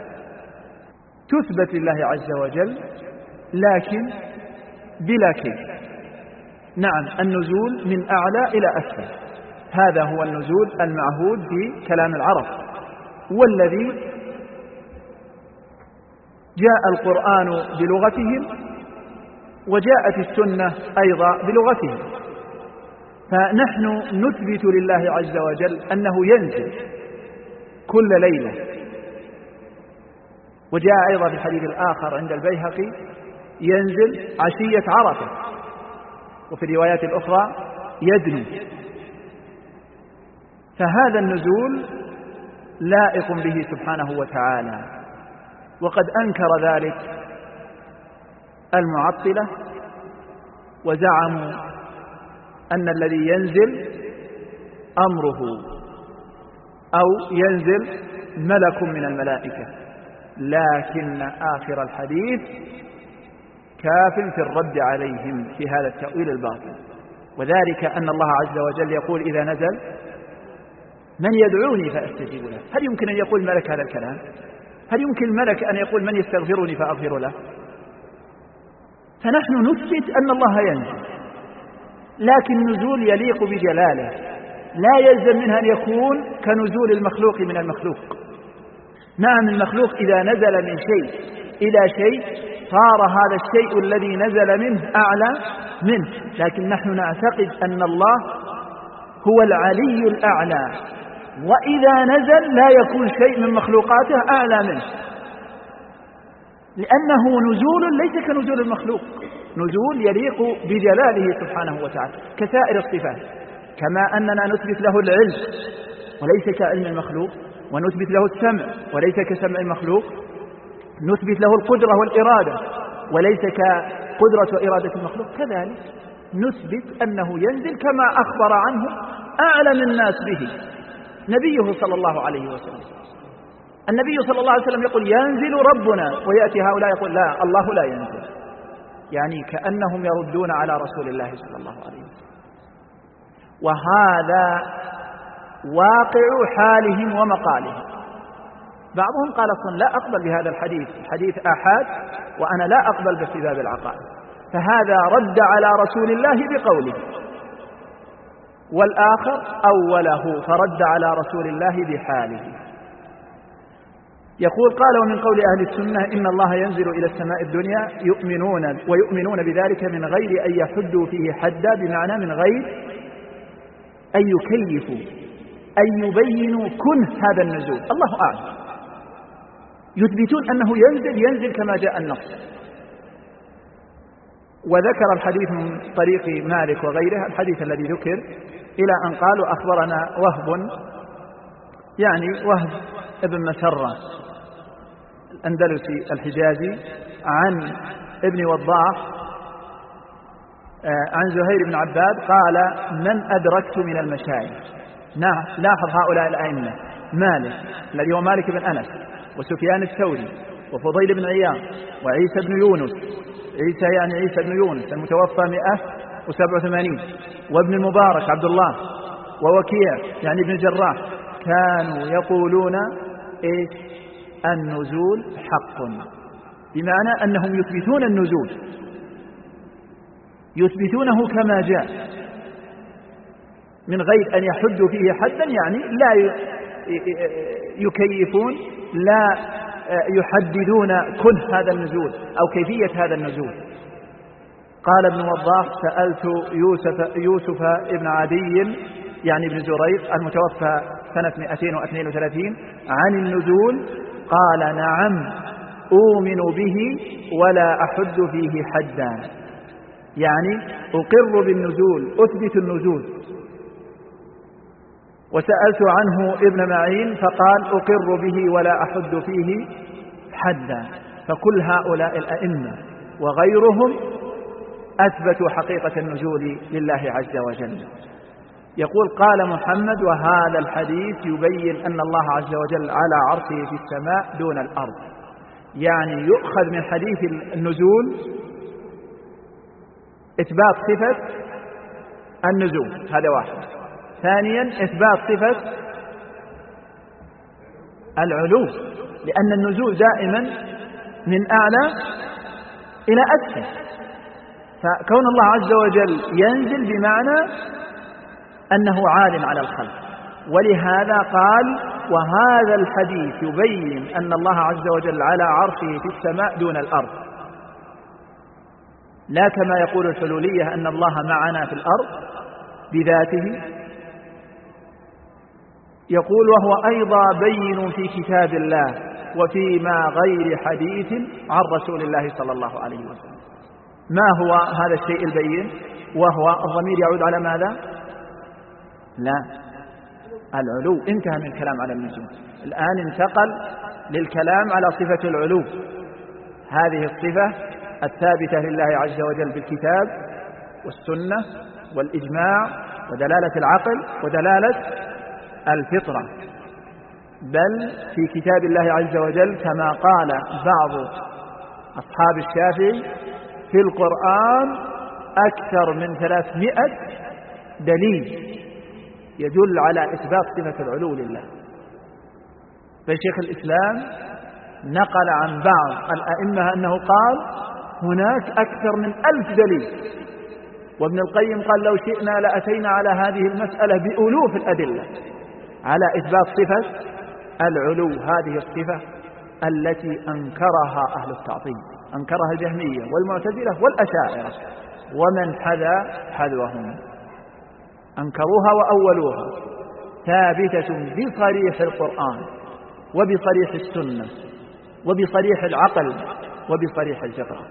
تثبت لله عز وجل لكن بلا كيف. نعم، النزول من أعلى إلى أسفل، هذا هو النزول المعهود في كلام العرب، والذي جاء القرآن بلغتهم وجاءت السنة أيضا بلغتهم. فنحن نثبت لله عز وجل أنه ينزل كل ليلة، وجاء أيضا في الحديث الآخر عند البيهقي: ينزل عشية عرفة، وفي الروايات الأخرى يدنو. فهذا النزول لائق به سبحانه وتعالى، وقد أنكر ذلك المعطلة وزعموا أن الذي ينزل أمره أو ينزل ملك من الملائكة، لكن آخر الحديث كاف في الرد عليهم في هذا التأويل الباطل، وذلك أن الله عز وجل يقول إذا نزل: من يدعوني فأستجيب له. هل يمكن أن يقول الملك هذا الكلام؟ هل يمكن الملك أن يقول: من يستغفرني فأغفر له؟ فنحن نثبت أن الله ينزل، لكن نزول يليق بجلاله، لا يلزم منها أن يكون كنزول المخلوق من المخلوق. نعم، المخلوق إذا نزل من شيء إلى شيء صار هذا الشيء الذي نزل منه أعلى منه، لكن نحن نعتقد أن الله هو العلي الأعلى، وإذا نزل لا يكون شيء من مخلوقاته أعلى منه، لأنه نزول ليس كنزول المخلوق، نزول يليق بجلاله سبحانه وتعالى كسائر الصفات. كما أننا نثبت له العلم وليس كعلم المخلوق، ونثبت له السمع وليس كسمع المخلوق، نثبت له القدرة والإرادة وليس كقدرة وإرادة المخلوق، كذلك نثبت أنه ينزل كما أخبر عنه أعلم الناس به نبيه صلى الله عليه وسلم. النبي صلى الله عليه وسلم يقول: ينزل ربنا، ويأتي هؤلاء يقول: لا، الله لا ينزل، يعني كأنهم يردون على رسول الله صلى الله عليه وسلم. وهذا واقع حالهم ومقالهم. بعضهم قال: أصلا لا أقبل بهذا الحديث آحاد، وأنا لا أقبل باستباب العقائد، فهذا رد على رسول الله بقوله، والآخر أوله فرد على رسول الله بحاله. يقول: قال: ومن قول أهل السنة إن الله ينزل إلى السماء الدنيا ويؤمنون بذلك من غير أن يحدوا فيه حدا، بمعنى من غير أن يكيفوا، أن يبينوا كنه هذا النزول، الله أعلم. يثبتون أنه ينزل كما جاء النص. وذكر الحديث من طريق مالك وغيره، الحديث الذي ذكر إلى أن قالوا: أخبرنا وهب، يعني وهب ابن مسرة الأندلسي الحجازي، عن ابن وضاح عن زهير بن عباد قال: من أدركت من المشايخ، لاحظ هؤلاء الأئمة: مالك الذي هو مالك بن أنس، وسفيان الثوري، وفضيل بن عياض، وعيسى بن يونس، عيسى بن يونس المتوفى 187، وابن المبارك عبد الله، ووكيع يعني ابن الجراح، كانوا يقولون النزول حق، بمعنى أنهم يثبتون النزول، يثبتونه كما جاء من غير أن يحدوا فيه حدا، يعني لا يكيفون، لا يحددون كنه هذا النزول أو كيفية هذا النزول. قال ابن وضاح: سألت يوسف ابن عدي يعني ابن زريق المتوفى سنة 232 عن النزول، قال: نعم أؤمن به ولا أحد فيه حدا، يعني أقر بالنزول، أثبت النزول. وسألت عنه ابن معين فقال: أقر به ولا أحد فيه حدا. فكل هؤلاء الأئمة وغيرهم أثبتوا حقيقة النزول لله عز وجل. يقول: قال محمد: وهذا الحديث يبين أن الله عز وجل على عرشه في السماء دون الأرض. يعني يؤخذ من حديث النزول إثبات صفة النزول، هذا واحد. ثانيا إثبات صفة العلو، لأن النزول دائما من أعلى إلى أسفل، فكون الله عز وجل ينزل بمعنى أنه عال على الخلق. ولهذا قال: وهذا الحديث يبين أن الله عز وجل على عرشه في السماء دون الأرض، لا كما يقول الحلولية أن الله معنا في الأرض بذاته. يقول: وهو أيضا بين في كتاب الله وفيما غير حديث عن رسول الله صلى الله عليه وسلم. ما هو هذا الشيء البين؟ وهو الضمير يعود على ماذا؟ لا، العلو. انتهى من الكلام على النزول، الآن انتقل للكلام على صفة العلو، هذه الصفة الثابتة لله عز وجل بالكتاب والسنة والإجماع ودلالة العقل ودلالة الفطرة، بل في كتاب الله عز وجل كما قال بعض أصحاب الشافعي: في القرآن أكثر من 300 دليل يدل على إثبات صفة العلو لله. فشيخ الإسلام نقل عن بعض الأئمة أنه قال: هناك أكثر من 1000 دليل. وابن القيم قال: لو شئنا لأتينا على هذه المسألة بألوف الأدلة على إثبات صفة العلو، هذه الصفة التي أنكرها أهل التعطيل، أنكرها الجهمية والمعتزلة والأشاعرة ومن حذوهم، أنكروها وأولوها، ثابتة بصريح القرآن وبصريح السنة وبصريح العقل وبصريح الفطرة.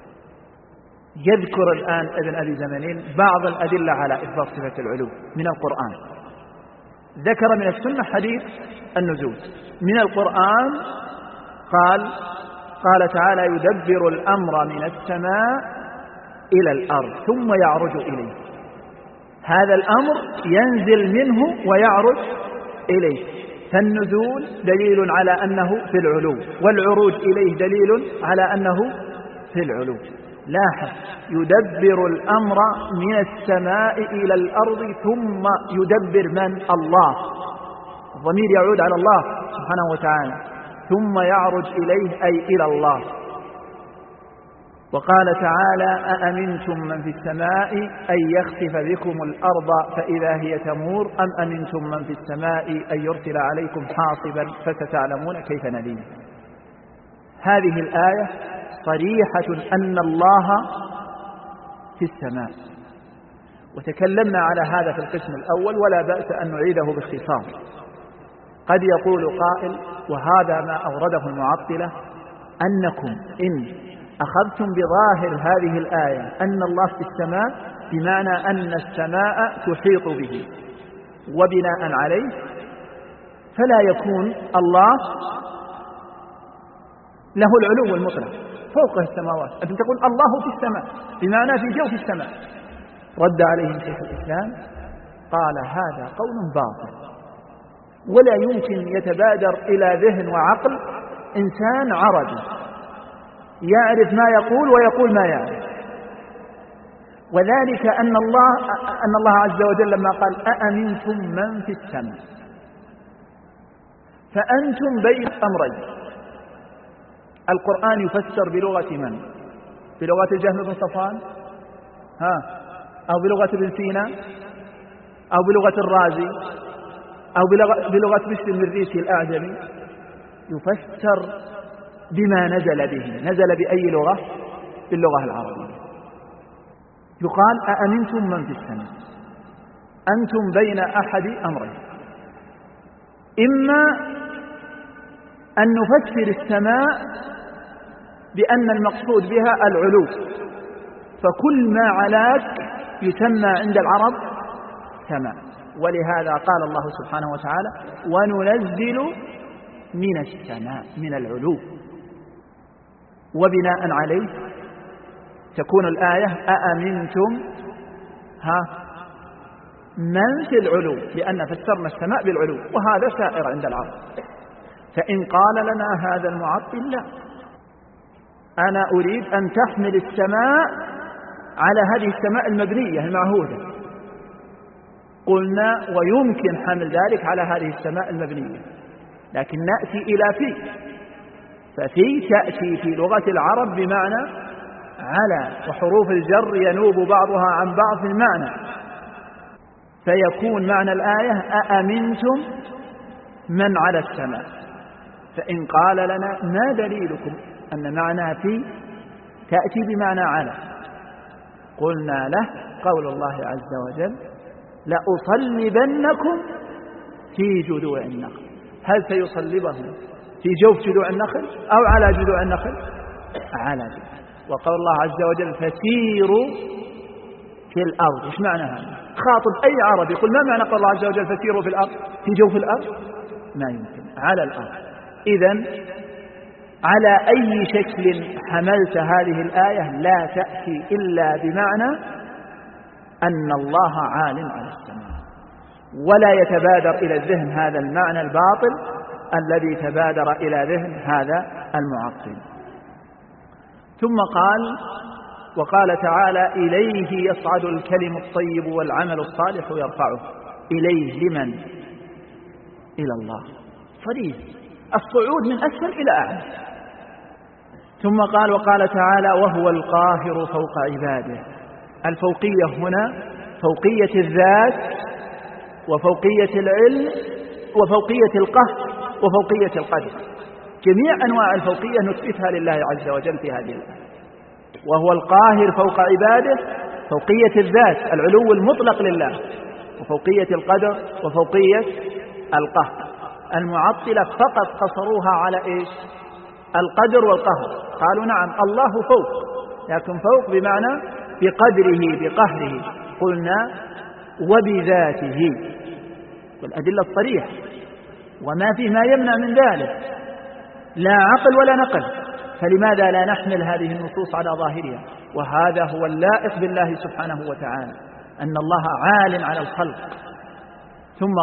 يذكر الآن ابن أبي زمانين بعض الأدلة على إثبات صفة العلو من القرآن. ذكر من السنة حديث النزول، من القرآن قال تعالى: يدبر الأمر من السماء إلى الأرض ثم يعرج إليه. هذا الأمر ينزل منه ويعرج إليه، فالنزول دليل على أنه في العلو، والعروج إليه دليل على أنه في العلو. لاحظ: يدبر الأمر من السماء إلى الأرض ثم يدبر من؟ الله، الضمير يعود على الله سبحانه وتعالى، ثم يعرج إليه أي إلى الله. وقال تعالى: أأمنتم من في السماء أن يخسف بكم الأرض فإذا هي تمور أم أمنتم من في السماء أن يرسل عليكم حاصبا فستعلمون كيف نذير. هذه الآية صريحة أن الله في السماء، وتكلمنا على هذا في القسم الأول، ولا بأس أن نعيده باختصار. قد يقول قائل: وهذا ما أورده المعطلة، أنكم إن أخذتم بظاهر هذه الآية أن الله في السماء بمعنى أن السماء تحيط به، وبناء عليه فلا يكون الله له العلو المطلق فوق السماوات. أنت تقول الله في السماء بمعنى في جوف السماء. رد عليهم شيخ الإسلام قال هذا قول باطل، ولا يمكن يتبادر إلى ذهن وعقل إنسان عربي يعرف ما يقول ويقول ما يعرف. وذلك أن الله عز وجل لما قال أأمنتم من في السماء، فأنتم بين أمرين. القرآن يفسر بلغة من؟ بلغة الجهم بن صفوان أو بلغة ابن سينا أو بلغة الرازي أو بلغة بشر المريسي الأعجمي. يفسر بما نزل به. نزل بأي لغة؟ باللغة العربية. يقال أأمنتم من في السماء، أنتم بين أحد أمرين: إما أن نفسر السماء بأن المقصود بها العلو، فكل ما علاك يسمى عند العرب سماء. ولهذا قال الله سبحانه وتعالى وننزل من السماء من العلو، وبناء عليه تكون الآية أأمنتم من في العلو، لأن فسرنا السماء بالعلو، وهذا سائر عند العرب. فإن قال لنا هذا المعطل لا، أنا أريد أن تحمل السماء على هذه السماء المبنية المعهودة، قلنا ويمكن حمل ذلك على هذه السماء المبنية، لكن نأتي إلى ففي تأتي في لغة العرب بمعنى على، وحروف الجر ينوب بعضها عن بعض في المعنى، فيكون معنى الآية أأمنتم من على السماء. فإن قال لنا ما دليلكم أن معنى في تأتي بمعنى على، قلنا له قول الله عز وجل لأصلبنكم في جذوع النخل. هل سيصلبهم في جوف جذوع النخل أو على جذوع النخل؟ على جذوع. وقول الله عز وجل فسيروا في الأرض. إيش معنى هذا؟ خاطب أي عرب يقول ما معنى قول الله عز وجل فسيروا في الأرض في جوف الأرض؟ ما يمكن، على الأرض. إذن على أي شكل حملت هذه الآية لا تأتي إلا بمعنى أن الله عال على السماء، ولا يتبادر إلى الذهن هذا المعنى الباطل الذي تبادر إلى ذهن هذا المعطل. ثم وقال تعالى إليه يصعد الكلم الطيب والعمل الصالح يرفعه. إليه لمن؟ إلى الله. صريح الصعود من أسفل إلى أعلى. ثم وقال تعالى وهو القاهر فوق عباده. الفوقية هنا فوقية الذات وفوقية العلم وفوقية القهر وفوقية القدر. جميع أنواع الفوقية نثبتها لله عز وجل في هذه الآية. وهو القاهر فوق عباده، فوقية الذات العلو المطلق لله، وفوقية القدر وفوقية القهر. المعطلة فقط قصروها على إيش؟ القدر والقهر. قالوا نعم الله فوق، لكن فوق بمعنى بقدره بقهره. قلنا وبذاته، والأدلة الصريحة وما فيه ما يمنع من ذلك، لا عقل ولا نقل. فلماذا لا نحمل هذه النصوص على ظاهرها؟ وهذا هو اللائق بالله سبحانه وتعالى، أن الله عال على الخلق. ثم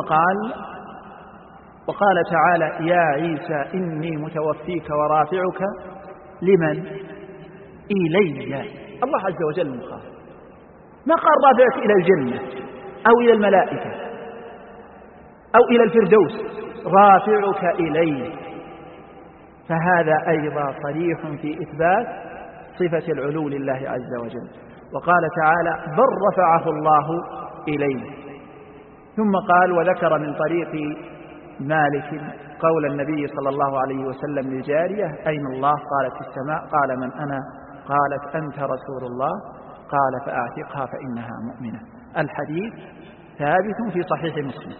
وقال تعالى يا عيسى إني متوفيك ورافعك. لمن؟ إلي. الله عز وجل مخاطب، ما قال رافعك إلى الجنة أو إلى الملائكة أو إلى الفردوس، رافعك إلي. فهذا أيضا صريح في إثبات صفة العلو لله عز وجل. وقال تعالى بل رفعه الله إليه. ثم وذكر من طريق مالك قول النبي صلى الله عليه وسلم للجارية أين الله؟ قالت في السماء. قال من أنا؟ قالت أنت رسول الله. قال فأعتقها فإنها مؤمنة. الحديث ثابت في صحيح مسلم.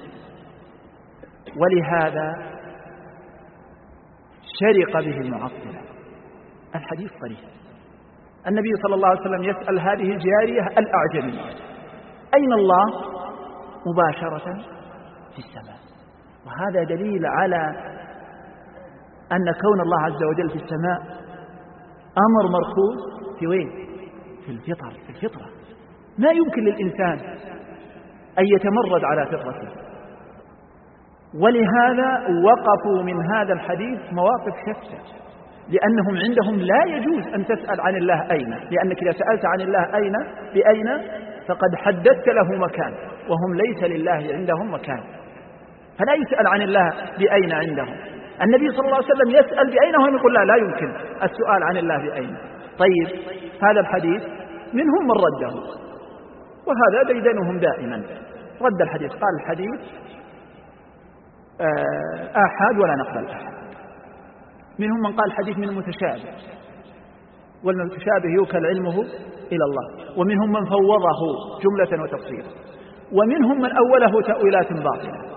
ولهذا شرق به المعطلة. الحديث صريح، النبي صلى الله عليه وسلم يسأل هذه الجارية الأعجمية أين الله؟ مباشرة في السماء. وهذا دليل على أن كون الله عز وجل في السماء أمر مركوز في وين؟ في الفطرة. ما يمكن للإنسان أن يتمرد على فطرته. ولهذا وقفوا من هذا الحديث مواقف شتى، لأنهم عندهم لا يجوز أن تسأل عن الله أين، لأنك إذا سألت عن الله أين بأين فقد حددت له مكان، وهم ليس لله عندهم مكان، فلا يسأل عن الله بأين عندهم. النبي صلى الله عليه وسلم يسأل بأين وهم يقول لا يمكن السؤال عن الله بأين. طيب هذا الحديث منهم من رده، وهذا ديدنهم دائما، رد الحديث، قال الحديث آحاد ولا نقبل أحد. منهم من قال الحديث من المتشابه، والمتشابه يوكل علمه إلى الله، ومنهم من فوضه جملة وتفصيلا، ومنهم من أوله تأويلات باطلة.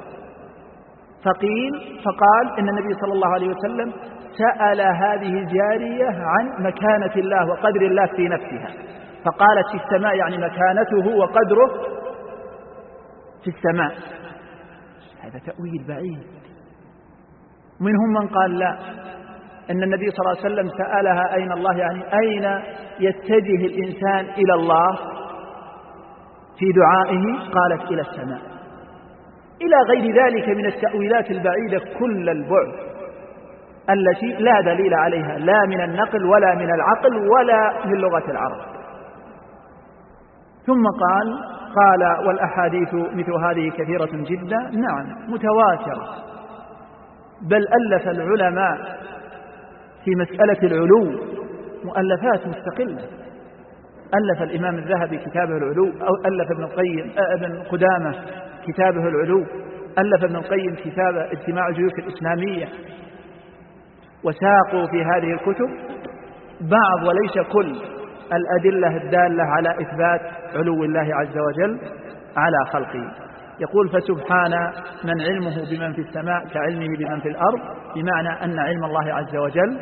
فقال إن النبي صلى الله عليه وسلم سأل هذه الجارية عن مكانة الله وقدر الله في نفسها، فقالت في السماء، يعني مكانته وقدره في السماء. هذا تأويل بعيد. منهم من قال لا، أن النبي صلى الله عليه وسلم سألها أين الله، يعني أين يتجه الإنسان إلى الله في دعائه، قالت إلى السماء، إلى غير ذلك من التأويلات البعيدة كل البعد التي لا دليل عليها لا من النقل ولا من العقل ولا من لغة العرب. ثم قال والأحاديث مثل هذه كثيرة جدا، نعم متواترة، بل ألف العلماء في مسألة العلو مؤلفات مستقلة. ألف الإمام الذهبي كتابه العلو، أو ألف ابن قدامة كتابه العلو، ألف ابن القيم كتاب اجتماع الجيوش الإسلامية، وساقوا في هذه الكتب بعض وليس كل الأدلة الدالة على إثبات علو الله عز وجل على خلقه. يقول فسبحان من علمه بمن في السماء كعلمه بمن في الأرض، بمعنى أن علم الله عز وجل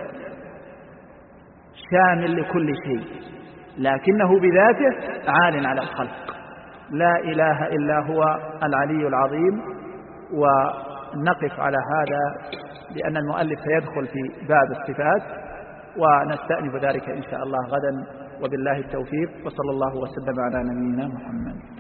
شامل لكل شيء، لكنه بذاته عال على الخلق، لا إله إلا هو العلي العظيم. ونقف على هذا لأن المؤلف سيدخل في باب الصفات، ونستأنف ذلك إن شاء الله غدا، وبالله التوفيق، وصلى الله وسلم على نبينا محمد.